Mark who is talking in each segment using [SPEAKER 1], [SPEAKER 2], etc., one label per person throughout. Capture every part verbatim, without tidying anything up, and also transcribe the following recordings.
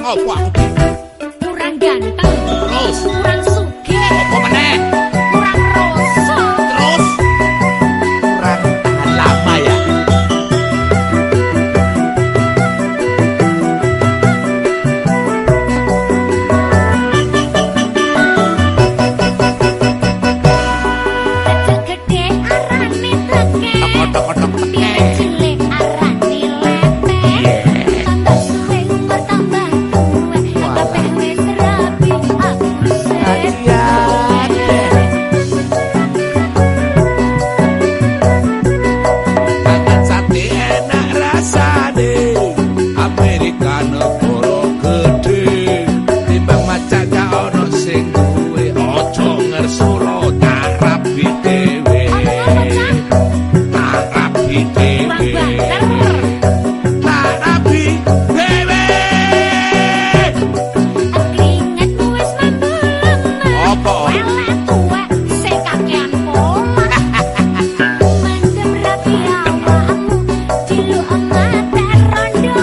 [SPEAKER 1] Apa aku ki?
[SPEAKER 2] Kurang ganteng.
[SPEAKER 1] Terus
[SPEAKER 2] kurang sugih.
[SPEAKER 1] apa meneh?
[SPEAKER 2] Kurang rasa.
[SPEAKER 1] Terus kurang tahan lama ya.
[SPEAKER 2] Gede arane teke.
[SPEAKER 1] Tok-tok-tok teke.
[SPEAKER 2] Cilik arane lete. Tambah suwe umur tambah tuwe. Kabeh wis rapi aku
[SPEAKER 1] Kasihan. Makan sate enak rasane. Americano koro gede. Timbang macak gak ono sing duwe. Ojo ngersula tak rapi dhewe. Tak rapi dhewe. Tak rapi dhewe.
[SPEAKER 2] Keringetmu wis membelem.
[SPEAKER 1] Apa?
[SPEAKER 2] Elek tuwek sing kakean pola. Mendem rapi awakmu diluk mate rondo.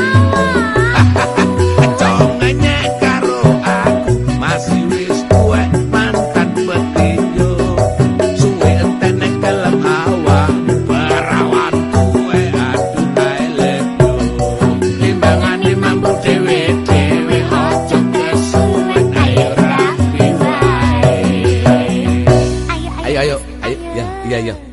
[SPEAKER 1] Congenye karo aku masih wis tuwek mantan petinju. Suwe enten ning kelem awak perawan tuwe aduh kae ledo. Timbangane mampu dhewe-dhewe ojo kesuwen ayo rapi wae.
[SPEAKER 2] Ayo
[SPEAKER 1] Ayo ayo ayo ya iya iya.